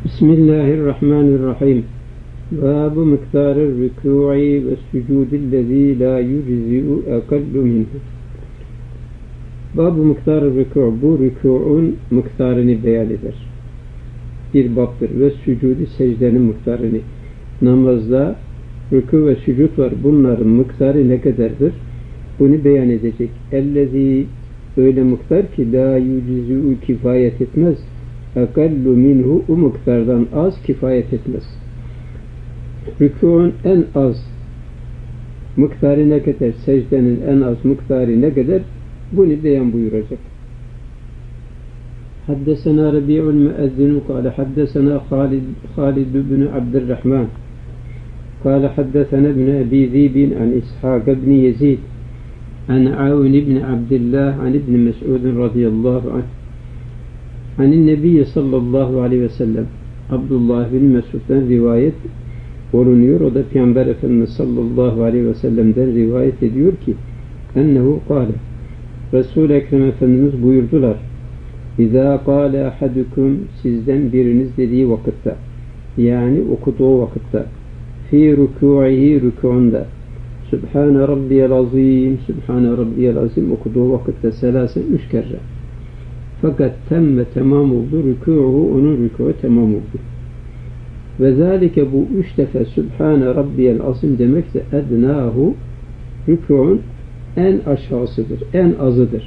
Bismillahirrahmanirrahim. Bâbu miktârı rükû'i ve sücûdillezî lâ yüczi'u ekallu minhu. Bâbu miktârı rükû, bu rükû'un miktarını beyan eder. Bir babdır. Ve sücûdi, secdenin miktarını. Namazda rükû ve sücud var. Bunların miktarı ne kadardır? Bunu beyan edecek. Ellezî, öyle miktar ki lâ yüczi'u, kifayet etmez. Ekallu minhu, o miktardan az kifayet etmez. Rükû'un en az miktarı ne kadar, secdenin en az miktarı ne kadar, bunu beyan buyuracak. Haddesena Rabi'ul müezzinu kâle haddesena Halid bin Abdurrahman kâle haddesena ibn Ebi Zibin an İshak ibn Yezid an Avun ibn Abdillah an ibn Mes'ud radıyallahu anh anin Nebi sallallahu aleyhi ve sellem. Abdullah bin Mesud'dan rivayet olunuyor. O da Peygamber Efendimiz sallallahu aleyhi ve sellem'den rivayet ediyor ki ennehu kâle, Resul-i Ekrem Efendimiz buyurdular: İzâ kâle ahadukum, sizden biriniz dediği vakitte, yani okuduğu vakitte, fî rükû'ihi, rükû'unda, Sübhâne Rabbiyel Azîm, Sübhâne Rabbiyel Azîm okuduğu vakitte selâsen 3 kere. Fakat temme, tamam oldu, rükû'u, onun rükû'u tamam oldu. Ve zâlike, bu 3 defa Sübhâne Rabbiyel Azîm demekse ednâhu, rükû'un en aşağısıdır, en azıdır.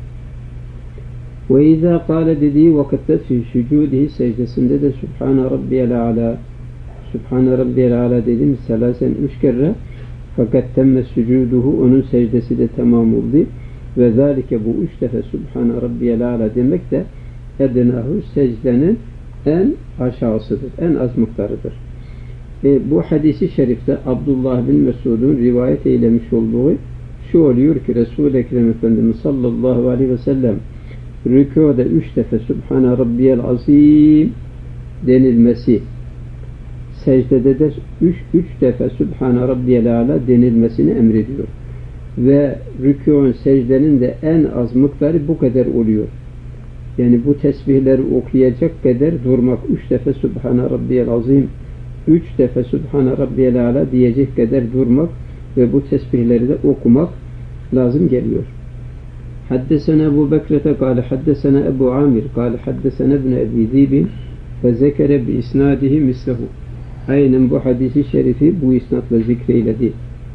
Ve izâ kâle dediği vakitte fî sücûdihi, secdesinde de Sübhâne Rabbiyel Âlâ, Sübhâne Rabbiyel Âlâ dediğimiz selâsen 3 kere. Fakat temme sücûduhu, onun secdesi de tamam oldu. Ve zâlike, bu 3 defa Sübhâne Rabbiyel Âlâ demek de ednâhu, secdenin en aşağısıdır, en az miktarıdır. Bu hadisi şerifte Abdullah bin Mesud'un rivayet eylemiş olduğu şu oluyor ki Resul-i Ekrem Efendimiz sallallahu aleyhi ve sellem rükûda 3 defa Sübhâne Rabbiyel Azîm denilmesi, secdede de 3 defa Sübhâne Rabbiyel Âlâ denilmesini emrediyor. Ve rükûn, secdenin de en az miktarı bu kadar oluyor. Yani bu tesbihleri okuyacak kadar durmak, 3 defa Sübhâne Rabbiyel Azîm, 3 defa Sübhâne Rabbiyel Âlâ diyecek kadar durmak ve bu tesbihleri de okumak lazım geliyor. Haddesena Ebu Bekrete kâle haddesena Ebu Amir kâle haddesena ibn Ebi Zibin ve zekere bi isnadihi mislehu. Aynen bu hadisi şerifi bu isnatla zikreyledi.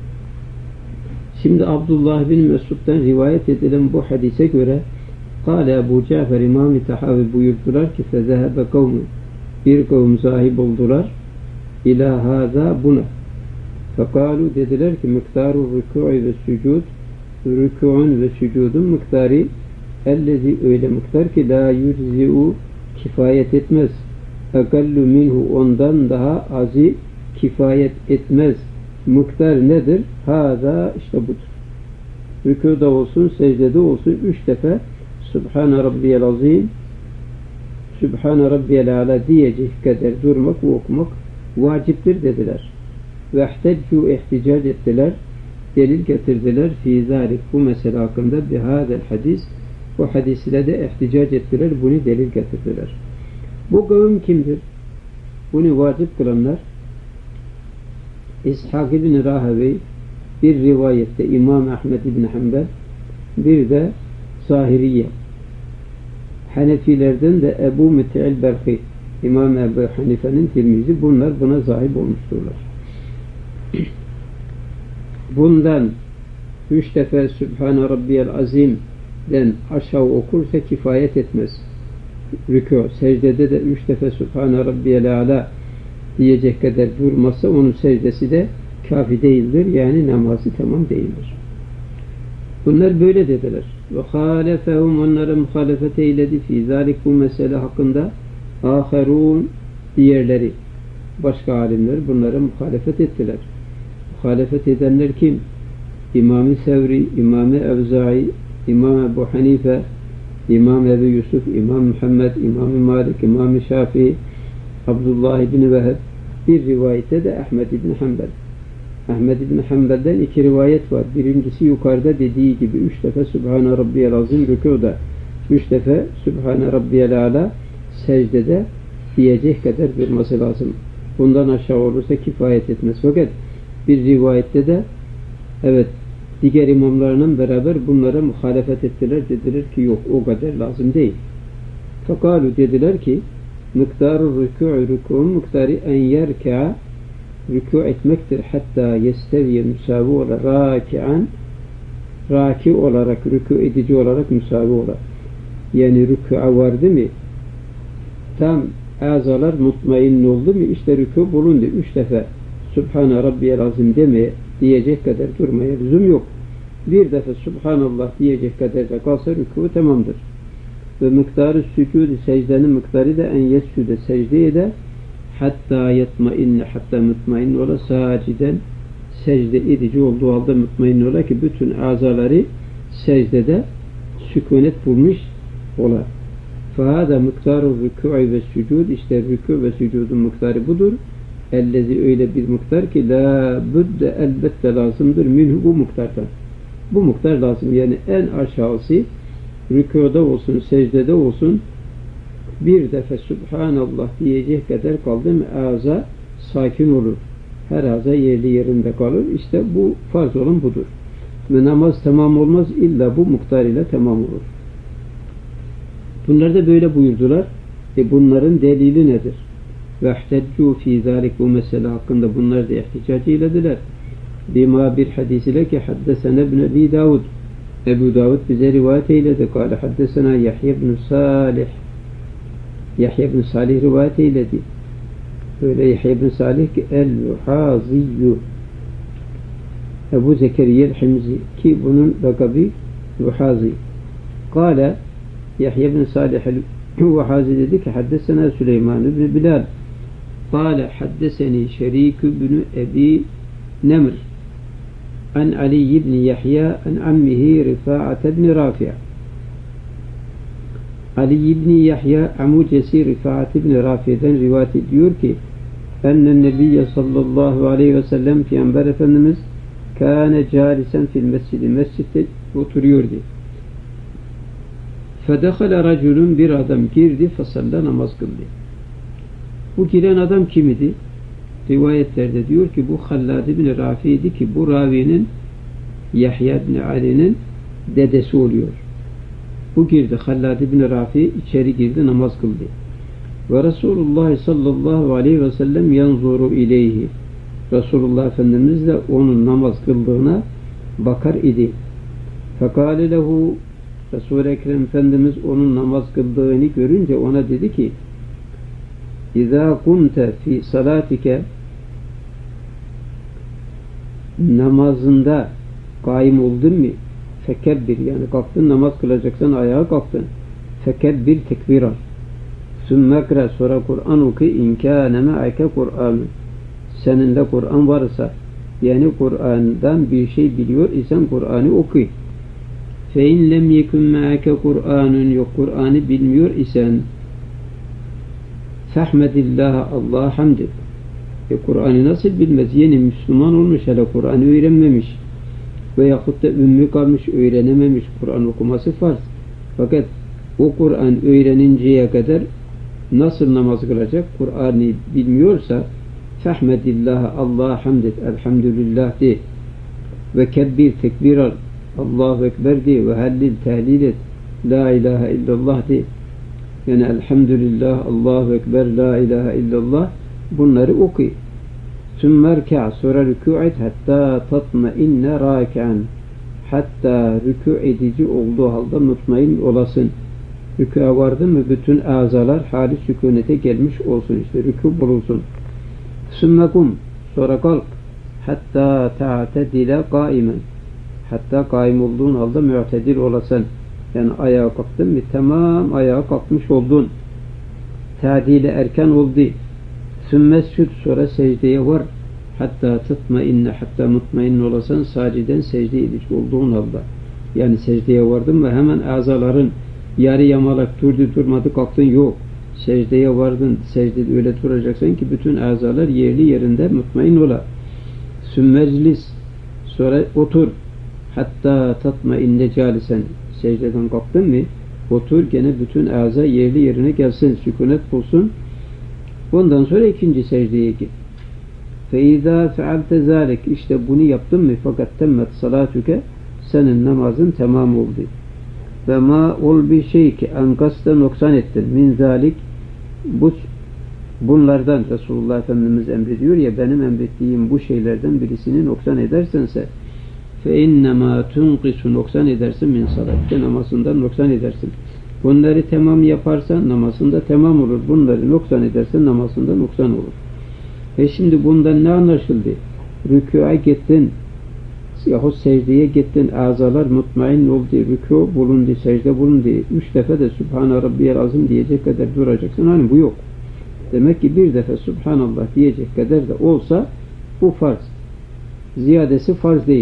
Şimdi Abdullah bin Mesud'dan rivayet edilen bu hadise göre kâle Ebu Cafer İmam-ı Tahavi buyurdular ki fezehebe kavmun, bir kavm zahib oldular ilâ hâzâ, buna. Fekâlu, dediler ki miktâru rükû'i ve sücud, rükû'un ve sücudun miktarı ellezî, öyle miktar ki lâ yüczi'u, kifayet etmez, ekallu minhu, ondan daha azı kifayet etmez. Miktar nedir? Hâzâ, işte budur. Rükûda olsun, secdede olsun 3 defa Sübhâne Rabbiyel Azîm, Sübhâne Rabbiyel Âlâ diyecek kadar durmak ve okumak vaciptir dediler. Ve ihteccu, ihticac ettiler, delil getirdiler fî zâlik, bu mesele hakkında bihâzel hadis, bu hadisle de ihticac ettiler, bunu delil getirdiler. Bu kavim kimdir? Bunu vacip kılanlar İshak ibn Rahaweyh, bir rivayette İmam Ahmed ibn Hanbel, bir de Zahiriye. Hanefilerden de Ebu Müte'il Berhi, İmam Ebu Hanife'nin tilmizi, bunlar buna sahip olmuşturlar. Bundan 3 defa Sübhâne Rabbiyel Azîm'den aşağı okursa kifayet etmez. Rükû, secdede de 3 defa Sübhâne Rabbiyel Âlâ diyecek kadar durmazsa onun secdesi de kafi değildir. Yani namazı tamam değildir. Bunlar böyle dediler. Ve hâlefehum, onlara muhalefet eyledi fî zâlik, bu mesele hakkında âherûn, diğerleri, başka alimler bunlara muhalefet ettiler. Muhalefet edenler kim? İmam-ı Sevri, İmam-ı Evzâi, İmam Ebu Hanife, İmam Ebu Yusuf, İmam Muhammed, İmam Malik, İmam Şafii, Abdullah ibn Veheb, bir rivayette de Ahmed ibn Hanbel. Ahmed ibn Hanbel'den 2 rivayet var. Birincisi yukarıda dediği gibi 3 defa Sübhâne Rabbiyel Azîm rükûda, 3 defa Sübhâne Rabbiyel Âlâ secdede diyecek kadar durması lazım. Bundan aşağı olursa kifayet etmez. Fakat bir rivayette de evet diğer imamlarla beraber bunlara muhalefet ettiler. Dediler ki yok o kadar lazım değil. Fekalu dediler ki miktarı rükû'un miktarı en yerke'a rükû etmektir. Hatta yesteviye müsavi olarak raki'an raki olarak, rükû edici olarak müsavi olarak. Yani rükû'a vardı mı tam azalar mutmain oldu mu işte rükû bulundu. 3 defa Subhane Rabbiyel Azim demeye diyecek kadar durmaya lüzum yok. Bir defa Subhanallah diyecek kadar da kalsa rükû tamamdır. Ve miktarı sücud-i secdenin miktarı da en yescude secdeye de hatta yatmainne hatta mutmain ola saciden secde edici olduğu halde mutmain ola ki bütün azaları secdede sükunet bulmuş ola. Fahada miktarı rükû'i ve sücud işte rükû ve sücudun miktarı budur. Ellezi öyle bir miktar ki la budde elbette lazımdır minhu bu miktardan. Bu miktar lazım yani en aşağısı rükûda olsun, secdede olsun bir defa Subhanallah diyecek kadar kaldı mı ağza sakin olur. Her ağza yerli yerinde kalır. İşte bu farz olan budur. Ve namaz tamam olmaz illa bu miktar ile tamam olur. Bunlar da böyle buyurdular. Bunların delili nedir? Ve ihteccu fî zâlik bu mesele hakkında bunlar da ihticac eylediler. Bima bir hadis ile ki haddesene ibn Ebi Davud. Ebu Davud bize rivayet eyledi. Kâle haddesena Yahya ibn Salih. Yahya ibn Salih rivayet eyledi. Öyle Yahya ibn Salih ki el-Vuhaziyyü Ebu Zekeriye el-Himzi ki bunun lakabı Vuhazi. Kâle Yahya ibn Salih el-Vuhazi dedi ki haddesena Süleyman ibn Bilal. Kâle haddeseni Şerik ibn Ebi Nemr an Ali ibn Yahya an ammihi Rifa'at ibn Rafi' Ali ibn Yahya amucesi Rifa'at ibn Rafi'den rivayet ediyor ki ennen Nebiyye sallallahu aleyhi ve sellem Peygamber Efendimiz kâne câlisen fil mescidi mescitte oturuyordu. Fedehale raculun bir adam girdi fasalla namaz kıldı. Bu giren adam kim idi? Rivayetlerde diyor ki bu Hallad ibn Rafi'ydi ki bu ravinin Yahya ibn Ali'nin dedesi oluyor. Bu girdi Hallad ibn Rafi içeri girdi namaz kıldı. Ve Resulullah sallallahu aleyhi ve sellem yanzuru ileyhi. Resulullah Efendimiz de onun namaz kıldığına bakar idi. Fekale lehu Resul-i Ekrem Efendimiz onun namaz kıldığını görünce ona dedi ki İzâ kunte fi salatike namazında kaim oldun mu? Fekebbir yani kalktın namaz kılacaksan ayağa kalktın. Fekebbir tekbir al. Sümmekre sonra Kur'an oku inkâne me'ake Kur'an. Seninle Kur'an varsa yani Kur'an'dan bir şey biliyor isen Kur'an'ı oku. Fe in lem yekun me'ake Kur'anun yok Kur'an'ı bilmiyor isen fehmedillah Allah hamd et. Kur'an'ı nasıl bilmez? Yeni Müslüman olmuş hele Kur'an'ı öğrenmemiş. Veyahut da ümmü kalmış öğrenememiş. Kur'an okuması farz. Fakat o Kur'an öğreninceye kadar nasıl namaz kılacak? Kur'an'ı bilmiyorsa fehmedillah Allah hamd et. Elhamdülillah de. Ve kebbir tekbir al. Allahu Ekber de. Ve hallil tehlil et. La ilahe illallah de. Yani elhamdülillah, Allahu Ekber, la ilahe illallah bunları oku. Sümmerka sonra rükû et hatta tatmainne râki'an hatta rükû edici olduğu halde mutmain olasın. Rükû'a vardın mı bütün azalar hali sükunete gelmiş olsun işte rükû bulunsun. Sümmekum sonra kalk hatta ta'tedile kaimen hatta kaim olduğun halde mu'tedil olasın. Yani ayağa kalktın mı tamam ayağa kalkmış oldun. Ta'dile erken oldu. Sümmescud sonra secdeye var. Hatta tutmainne hatta mutmain olasan saciden secde edici olduğun halde. Yani secdeye vardın ve hemen azaların yarı yamalak durdu durmadı kalktın yok. Secdeye vardın secdede öyle duracaksın ki bütün azalar yerli yerinde mutmain ola. Sümmeclis sonra otur. Hatta tatmainne calisen secdeden kalktın mı otur gene bütün aza yerli yerine gelsin sükunet bulsun Ondan sonra ikinci secdeye git. فَاِذَا فَعَلْتَ ذَٰلِكَ İşte bunu yaptın mı? Fakat temmet salatuke senin namazın tamam oldu. Ve ma ol bir şey ki enkasta noksan ettin. Min zalik bunlardan Resulullah Efendimiz emrediyor ya, benim emrettiğim bu şeylerden birisini noksan edersense فَاِنَّمَا تُنْقِسُ noksan edersin min salatike namazından noksan edersin. Bunları tamam yaparsan namazında tamam olur. Bunları noksan edersen namazında noksan olur. Şimdi bundan ne anlaşıldı? Rükû'a gittin yahut secdeye gittin, azalar mutmain oldu, rükû bulundu, secde bulundu. 3 defa da Sübhane Rabbiyel Azim diyecek kadar duracaksın. Hani bu yok. Demek ki bir defa Subhanallah diyecek kadar da olsa bu farz. Ziyadesi farz değil.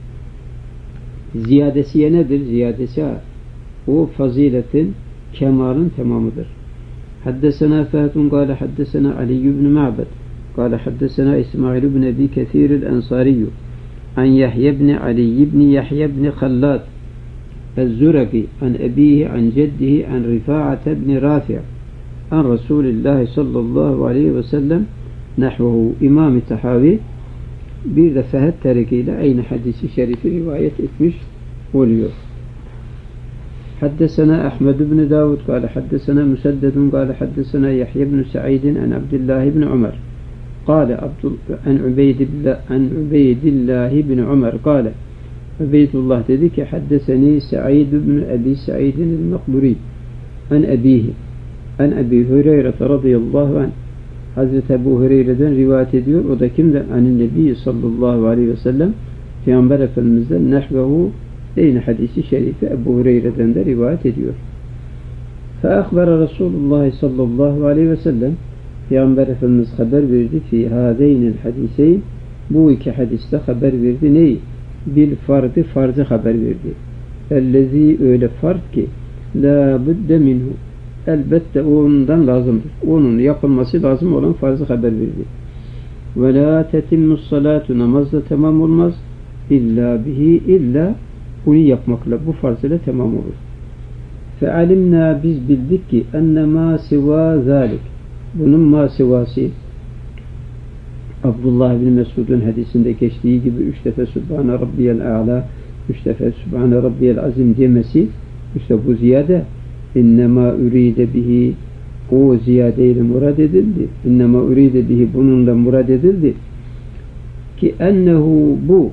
Ziyadesi nedir? Ziyadesi o faziletin, kemalın tamamıdır. Haddesena Fâtun kâle haddesena Ali ibn Ma'bed kâle haddesena İsmail ibn Ebi Kethîr el-Ensariyyü an Yahya ibn Ali ibn Yahya ibn Khallad el-Zuraki an ebihi an ceddihi an Rifa'ate ibn Rafi' an Resulullah sallallahu aleyhi ve sellem nahvuhu. İmam-ı Tahavi bir de fehet tarikiyle aynı hadisi şerifi rivayet etmiş oluyor. Haddesena Ahmed ibn Davud kâle haddesena Müseddedun kâle haddesena Yahya ibn Sa'idin an Abdullah ibn Ömer kâle an Ubeydillah ibn Ömer kâle Ubeydullah dedi ki haddeseni Sa'id ibn Ebi Sa'idin el-Makburi an ebihi an Ebi Hureyre radıyallahu anh. Hazreti Ebu Hureyre'den rivayet ediyor. O da kimden? Anin Nebi sallallahu aleyhi ve sellem Peygamber Efendimiz'den nehvehu aynı hadisi şerifi Ebu Hureyre'den de rivayet ediyor. Feakbara Resulullah sallallahu aleyhi ve sellem Peygamber Efendimiz haber verdi fi hâzeynil hadiseyn bu iki hadiste haber verdi. Neyi? Bil fardı farzı haber verdi. Ellezî öyle farz ki la budde minhu elbette ondan lazımdır. Onun yapılması lazım olan farzı haber verdi. Ve la tetimmus salatu namazda tamam olmaz illa bihi illa bunu yapmakla bu farz ile tamam olur. Fealimna biz bildik ki enne ma siva zalik bunun ma sivası Abdullah bin Mesud'un hadisinde geçtiği gibi 3 defa Sübhane Rabbiyel A'la 3 defa Sübhane Rabbiyel Azim demesi işte bu ziyade innema üride bihi o ziyadeyle murad edildi. İnnema üride bihi bununla murad edildi ki ennehu bu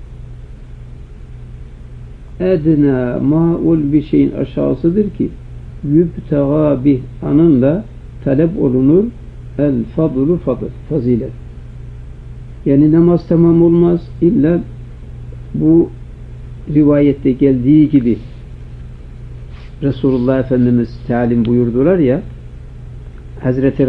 edna ma'ul bir şeyin aşağısıdır ki yübtega bih anınla talep olunur el fadlu fadl fazilet. Yani namaz tamam olmaz illa bu rivayette geldiği gibi Resulullah Efendimiz talim buyurdular ya Hazreti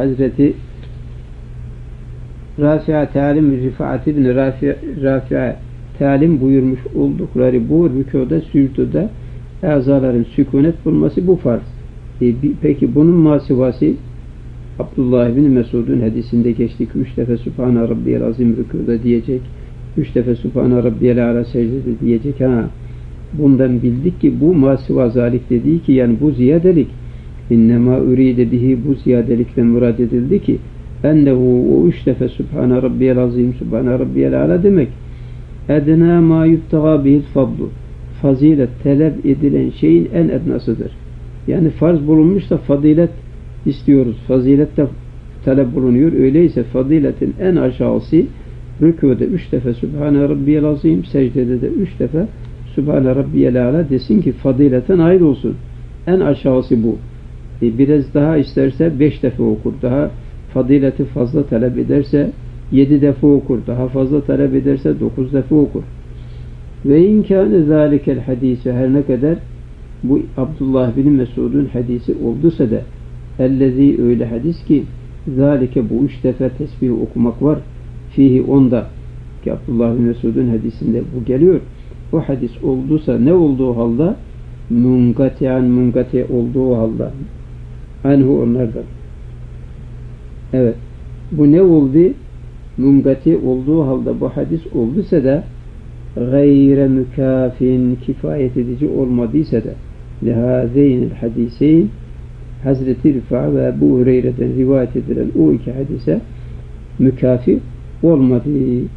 Rafi'a talim Rifa'at ibn Rafi'a talim buyurmuş oldukları bu rükûda sücudda azaların sükunet bulması bu farz. Peki bunun masivası Abdullah bin Mesud'un hadisinde geçtik. 3 defa Sübhane Rabbiyel Azim rükûda diyecek. 3 defa Sübhane Rabbiyel A'la secdede diyecek. Bundan bildik ki bu masiva zalik dediği ki yani bu ziyadelik innema üride bihi bu ziyadelikle murad edildi ki ennehu o 3 defa Sübhane Rabbiyel Azim Sübhane Rabbiyel A'la demek edna ma yubtaga bihil fadlu fazilet talep edilen şeyin en ednasıdır. Yani farz bulunmuş da fazilet istiyoruz. Fazilet de talep bulunuyor. Öyleyse faziletin en aşağısı rükûda 3 defa Sübhane Rabbiyel Azim secdede de 3 defa Sübhane Rabbiyel A'la desin ki faziletten ayrı olsun. En aşağısı bu. Biraz daha isterse 5 defa okur. Daha fazileti fazla talep ederse 7 defa okur. Daha fazla talep ederse 9 defa okur. Ve inkâne zâlikel hadîse her ne kadar bu Abdullah bin Mesud'un hadisi olduysa da ellezî öyle hadis ki zâlike bu 3 defa tesbih okumak var. Fihi onda ki Abdullah bin Mesud'un hadisinde bu geliyor. O hadis olduysa ne olduğu halde munkati olduğu halde anhu onlardan. Evet. Bu ne oldu? Munkati olduğu halde bu hadis olduysa da gayre mükafin kifayet edici olmadıysa da lihazeynil hadiseyn Hazreti Rıfa ve Ebu Hureyre'den rivayet edilen o iki hadise mükafi olmadı.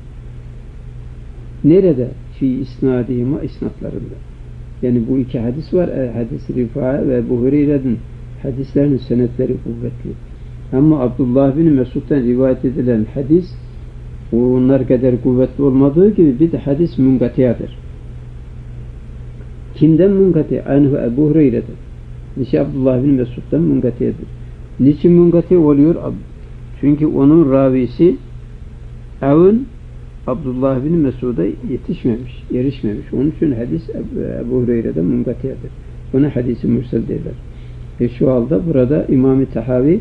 Nerede? Fi isnadihima, isnatlarında. Yani bu iki hadis var. Hadis-i Rıfa ve Ebu Hureyre'nin hadislerinin senetleri kuvvetli. Ama Abdullah bin Mesud'dan rivayet edilen hadis onlar kadar kuvvetli olmadığı gibi bir de hadis münkatiyadır. Kimden münkati? Anhu Ebu Hureyre'den. Niçin Abdullah bin Mesud'dan münkatiyedir? Niçin münkati oluyor? Çünkü onun ravisi Avun Abdullah bin Mesud'a yetişmemiş, erişmemiş. Onun için hadis Ebu Hureyre'den münkatiyedir. Buna hadisi mürsel derler. Şu halde burada İmam-ı Tahavi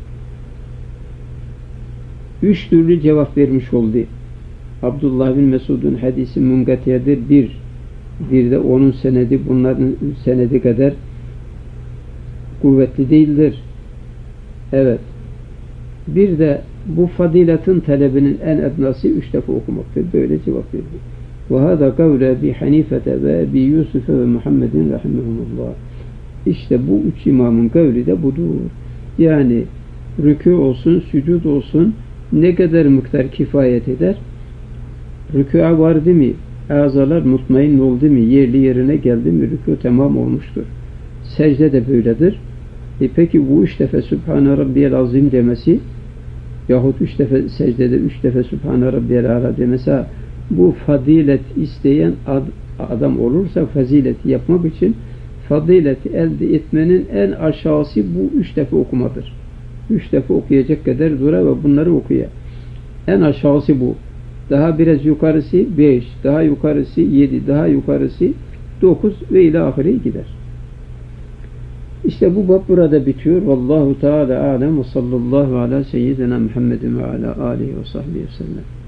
3 türlü cevap vermiş oldu. Abdullah bin Mesud'un hadisi münkatiyedir. Bir de onun senedi bunların senedi kadar kuvvetli değildir. Evet. Bir de bu fadilatın talebinin en ednası 3 defa okumaktır. Böyle cevap verdi. Ve hâzâ kavle Ebi Hanifete ve Ebi Yusuf'e ve Muhammedin rahimehumullah. İşte bu 3 imamın kavli de budur. Yani rükû olsun, sücud olsun ne kadar miktar kifayet eder? Rükû'a vardı mı? Azalar mutmain oldu mu? Yerli yerine geldi mi? Rükû tamam olmuştur. Secde de böyledir. Peki bu 3 defa Sübhane Rabbiyel Azim demesi yahut 3 defa secdede 3 defa Sübhane Rabbiyel Ala demesi bu fazilet isteyen adam olursa fazileti yapmak için fazileti elde etmenin en aşağısı bu 3 defa okumadır. 3 defa okuyacak kadar dura ve bunları okuyor. En aşağısı bu. Daha biraz yukarısı 5, daha yukarısı 7, daha yukarısı 9 ve ilahire gider. İşte bu bab burada bitiyor. Vallahu Teala alem ve sallallahu ala seyyidina Muhammedin ve ala alihi ve sahbihi ve sellem.